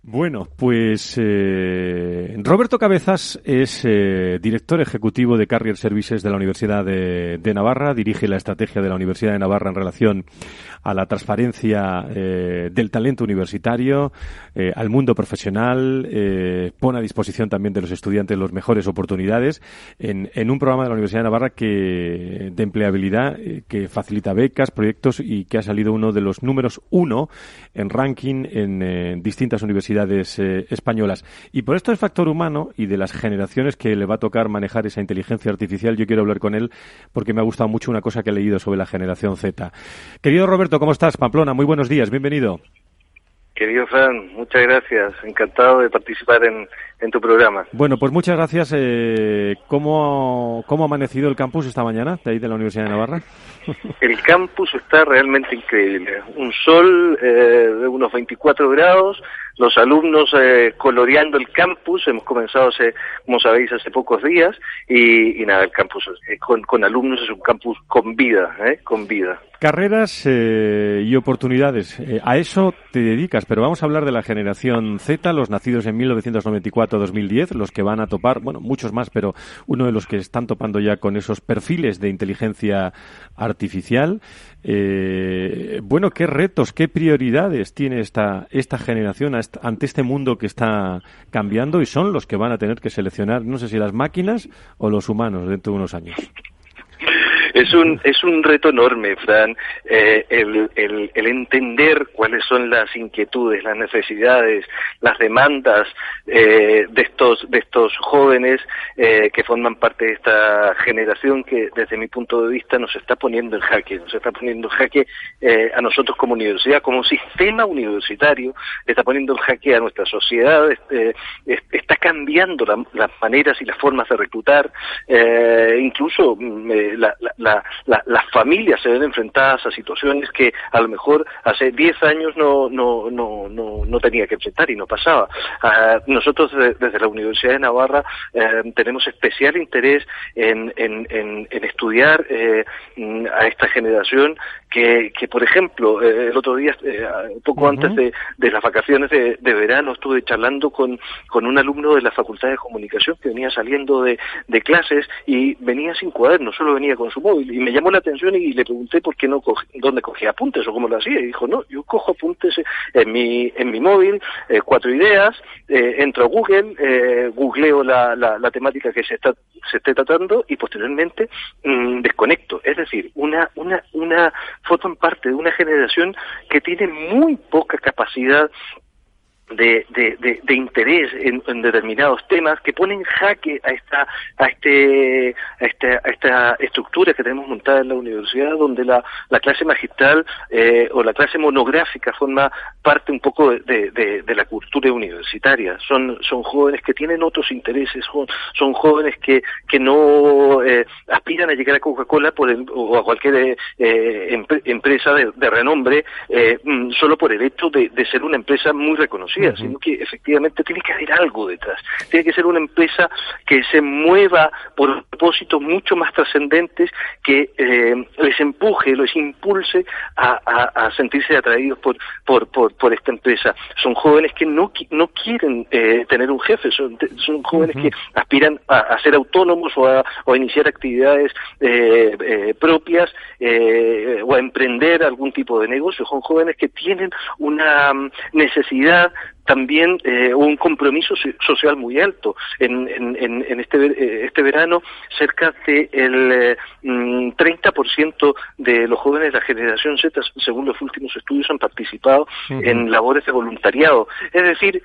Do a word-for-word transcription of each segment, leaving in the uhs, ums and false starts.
Bueno, pues eh, Roberto Cabezas es eh, director ejecutivo de Carrier Services de la Universidad de, de Navarra, dirige la estrategia de la Universidad de Navarra en relación a la transparencia eh, del talento universitario, eh, al mundo profesional, eh, pone a disposición también de los estudiantes las mejores oportunidades en, en un programa de la Universidad de Navarra que de empleabilidad eh, que facilita becas, proyectos y que ha salido uno de los números uno en ranking en eh, distintas universidades Eh, españolas. Y por esto del factor humano y de las generaciones que le va a tocar manejar esa inteligencia artificial, yo quiero hablar con él porque me ha gustado mucho una cosa que he leído sobre la generación Z. Querido Roberto, ¿cómo estás? Pamplona, muy buenos días, bienvenido. Querido Fran, muchas gracias. Encantado de participar en, en tu programa. Bueno, pues muchas gracias. Eh, ¿cómo, ¿Cómo ha amanecido el campus esta mañana de ahí de la Universidad de Navarra? El campus está realmente increíble. Un sol eh, de unos veinticuatro grados, los alumnos eh, coloreando el campus. Hemos comenzado, hace, como sabéis, hace pocos días. Y, y nada, el campus eh, con, con alumnos es un campus con vida, ¿eh? Con vida. Carreras eh, y oportunidades. Eh, a eso te dedicas, pero vamos a hablar de la generación Z, los nacidos en mil novecientos noventa y cuatro a dos mil diez, los que van a topar, bueno, muchos más, pero uno de los que están topando ya con esos perfiles de inteligencia artificial. Eh, bueno, ¿qué retos, qué prioridades tiene esta, esta generación ante este mundo que está cambiando y son los que van a tener que seleccionar, no sé si las máquinas o los humanos dentro de unos años? Es un es un reto enorme, Fran, eh, el, el, el entender cuáles son las inquietudes, las necesidades, las demandas eh, de estos de estos jóvenes eh, que forman parte de esta generación que, desde mi punto de vista, nos está poniendo en jaque, nos está poniendo en jaque eh, a nosotros como universidad, como sistema universitario, está poniendo en jaque a nuestra sociedad, eh, está cambiando la, las maneras y las formas de reclutar, eh, incluso eh, la, la La, la, las familias se ven enfrentadas a situaciones que a lo mejor hace diez años no no no no, no tenía que enfrentar y no pasaba. Uh, nosotros de, desde la Universidad de Navarra eh, tenemos especial interés en, en, en, en estudiar eh, a esta generación que, que por ejemplo, eh, el otro día, eh, poco uh-huh. antes de, de las vacaciones de, de verano, estuve charlando con, con un alumno de la Facultad de Comunicación que venía saliendo de, de clases y venía sin cuaderno, solo venía con su móvil. Y me llamó la atención y le pregunté por qué no cogí, dónde cogía apuntes o cómo lo hacía. Y dijo, no, yo cojo apuntes en mi en mi móvil, eh, cuatro ideas, eh, entro a Google, eh, googleo la, la, la temática que se está se esté tratando y posteriormente mmm, desconecto. Es decir, una una una forman parte de una generación que tiene muy poca capacidad De, de, de, de interés en, en determinados temas que ponen en jaque a esta a este a esta, a esta estructura que tenemos montada en la universidad, donde la, la clase magistral eh, o la clase monográfica forma parte un poco de, de, de la cultura universitaria. Son son jóvenes que tienen otros intereses, son, son jóvenes que que no eh, aspiran a llegar a Coca-Cola por el, o a cualquier eh, empre, empresa de, de renombre eh, solo por el hecho de, de ser una empresa muy reconocida, sino que efectivamente tiene que haber algo detrás. Tiene que ser una empresa que se mueva por propósitos mucho más trascendentes, que eh, les empuje, les impulse a, a, a sentirse atraídos por, por, por, por esta empresa. Son jóvenes que no, no quieren eh, tener un jefe, son, son jóvenes uh-huh. que aspiran a, a ser autónomos o a, o a iniciar actividades eh, eh, propias eh, o a emprender algún tipo de negocio. Son jóvenes que tienen una necesidad también eh, un compromiso social muy alto. En, en, en este, este verano, cerca del eh, treinta por ciento de los jóvenes de la generación Z, según los últimos estudios, han participado uh-huh. en labores de voluntariado. Es decir,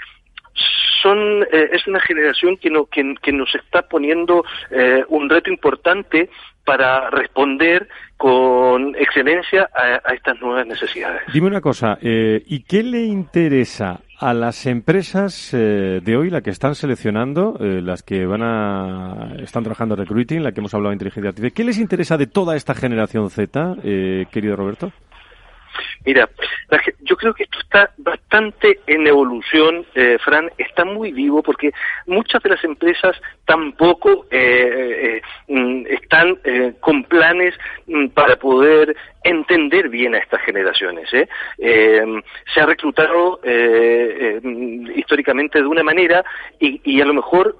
son eh, es una generación que, no, que, que nos está poniendo eh, un reto importante para responder con excelencia a, a estas nuevas necesidades. Dime una cosa, eh, ¿y qué le interesa a las empresas eh, de hoy, la que están seleccionando, eh, las que van a están trabajando en recruiting, la que hemos hablado de inteligencia artificial? ¿Qué les interesa de toda esta generación Z, eh, querido Roberto? Mira, yo creo que esto está bastante en evolución, eh, Fran, está muy vivo porque muchas de las empresas tampoco eh, eh, están eh, con planes para poder entender bien a estas generaciones. ¿eh? Eh, se ha reclutado eh, eh, históricamente de una manera y, y a lo mejor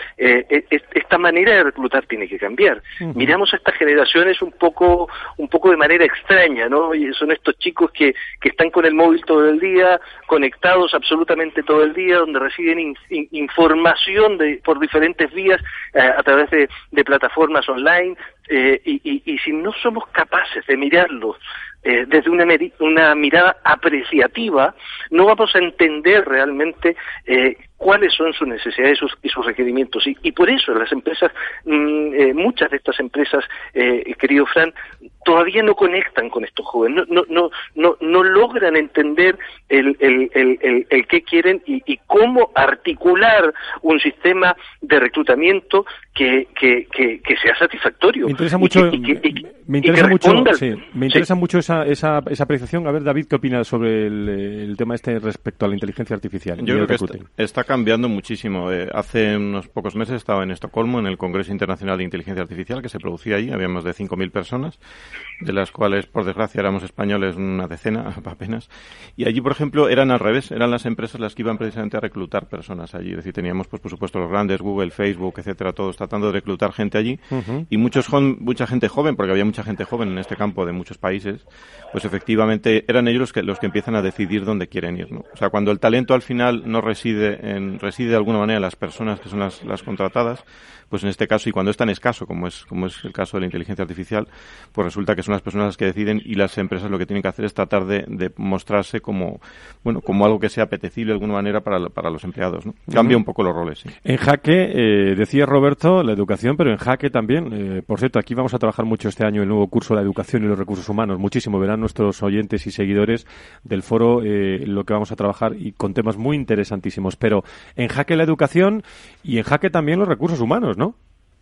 eh, esta manera de reclutar tiene que cambiar. Uh-huh. Miramos a estas generaciones un poco un poco de manera extraña, ¿no? Y son estos chicos que, que están con el móvil todo el día, conectados absolutamente todo el día, donde reciben in, in, información de, por diferentes vías eh, a través de, de plataformas online. Eh, y, y, y si no somos capaces de mirarlos eh, desde una, una mirada apreciativa, no vamos a entender realmente eh, cuáles son sus necesidades y sus, y sus requerimientos. Y, y por eso las empresas, mmm, eh, muchas de estas empresas, eh, querido Fran, todavía no conectan con estos jóvenes, no, no, no, no, no logran entender el, el, el, el, el qué quieren y, y cómo articular un sistema de reclutamiento que, que, que, que sea satisfactorio. Me interesa mucho, y que, y, y, me interesa mucho, al... sí, me interesa sí. mucho esa, esa, esa apreciación. A ver, David, ¿qué opinas sobre el, el tema este respecto a la inteligencia artificial? Yo creo que está, está cambiando muchísimo. Eh, hace unos pocos meses estaba en Estocolmo, en el Congreso Internacional de Inteligencia Artificial, que se producía allí. Había más de cinco mil personas, de las cuales, por desgracia, éramos españoles una decena apenas. Y allí, por ejemplo, eran al revés. Eran las empresas las que iban precisamente a reclutar personas allí. Es decir, teníamos, pues por supuesto, los grandes, Google, Facebook, etcétera, todos tratando de reclutar gente allí. Uh-huh. Y muchos mucha gente joven, porque había mucha gente joven en este campo de muchos países, pues efectivamente eran ellos los que, los que empiezan a decidir dónde quieren ir, ¿no? O sea, cuando el talento al final no reside en, reside de alguna manera en las personas que son las, las contratadas, pues en este caso, y cuando es tan escaso como es, como es el caso de la inteligencia artificial, pues resulta que son las personas las que deciden y las empresas lo que tienen que hacer es tratar de, de mostrarse como, bueno, como algo que sea apetecible de alguna manera para, para los empleados, ¿no? Cambia uh-huh. un poco los roles, sí. En jaque, eh, decía Roberto, la educación, pero en jaque también, eh, por cierto, aquí vamos a trabajar mucho este año el nuevo curso de la educación y los recursos humanos, muchísimo, verán nuestros oyentes y seguidores del foro eh, lo que vamos a trabajar y con temas muy interesantísimos, pero en jaque la educación y en jaque también los recursos humanos, ¿no?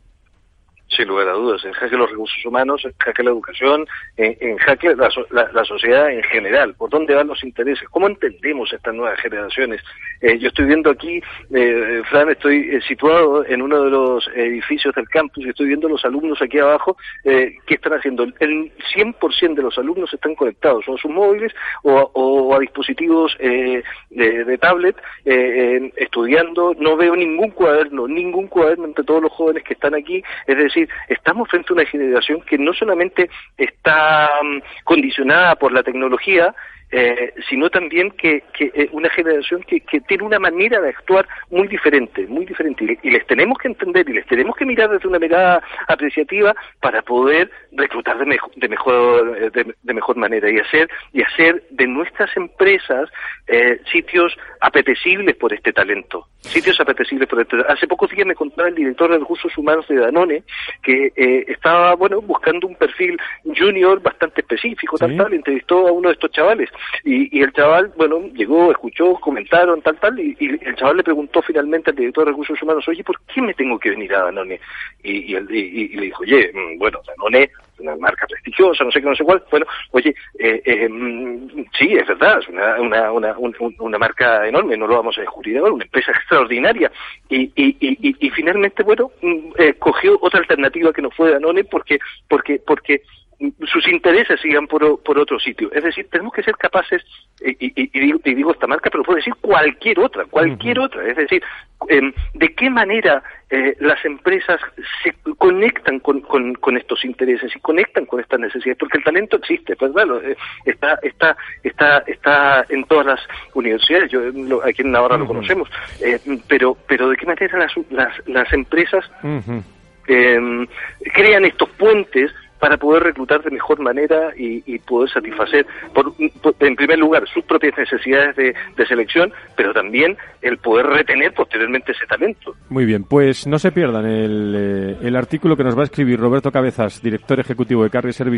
Sin lugar a dudas, en jaque los recursos humanos, en jaque la educación, en, en jaque la, la, la sociedad en general. ¿Por dónde van los intereses? ¿Cómo entendemos estas nuevas generaciones? Eh, yo estoy viendo aquí, eh, Fran, estoy eh, situado en uno de los edificios del campus y estoy viendo los alumnos aquí abajo, eh, ¿qué están haciendo? El cien por ciento de los alumnos están conectados o a sus móviles o, o a dispositivos eh, de, de tablet, eh, eh, estudiando. No veo ningún cuaderno, ningún cuaderno entre todos los jóvenes que están aquí, es decir, estamos frente a una generación que no solamente está um, condicionada por la tecnología, eh, sino también que, que eh, una generación que, que tiene una manera de actuar muy diferente, muy diferente, y, y les tenemos que entender y les tenemos que mirar desde una mirada apreciativa para poder reclutar de, mejo, de mejor de, de mejor manera y hacer y hacer de nuestras empresas eh, sitios apetecibles por este talento, sitios apetecibles por este. Hace pocos días me contaba el director de recursos humanos de Danone que eh, estaba bueno buscando un perfil junior bastante específico, ¿sí? tal tal, entrevistó a uno de estos chavales. Y, y el chaval, bueno, llegó, escuchó, comentaron, tal, tal, y, y el chaval le preguntó finalmente al director de recursos humanos, oye, ¿por qué me tengo que venir a Danone? Y, y, el, y, y le dijo, oye, bueno, Danone, una marca prestigiosa, no sé qué, no sé cuál, bueno, oye, eh, eh, sí, es verdad, es una, una, una, una, una marca enorme, no lo vamos a descubrir ahora, una empresa extraordinaria, y, y, y, y, y finalmente, bueno, eh, cogió otra alternativa que no fue Danone porque, porque, porque sus intereses sigan por, por otro sitio. Es decir, tenemos que ser capaces, y, y, y, digo, y digo esta marca, pero puedo decir cualquier otra, cualquier uh-huh. otra. Es decir, eh, de qué manera eh, las empresas se conectan con, con, con estos intereses y conectan con estas necesidades, porque el talento existe, ¿verdad? Eh, está, está, está, está en todas las universidades. Yo lo, aquí en Navarra uh-huh. lo conocemos, eh, pero, pero de qué manera las, las, las empresas uh-huh. eh, crean estos puentes para poder reclutar de mejor manera y, y poder satisfacer, por, por, en primer lugar, sus propias necesidades de, de selección, pero también el poder retener posteriormente ese talento. Muy bien, pues no se pierdan el, el artículo que nos va a escribir Roberto Cabezas, director ejecutivo de Carrier Services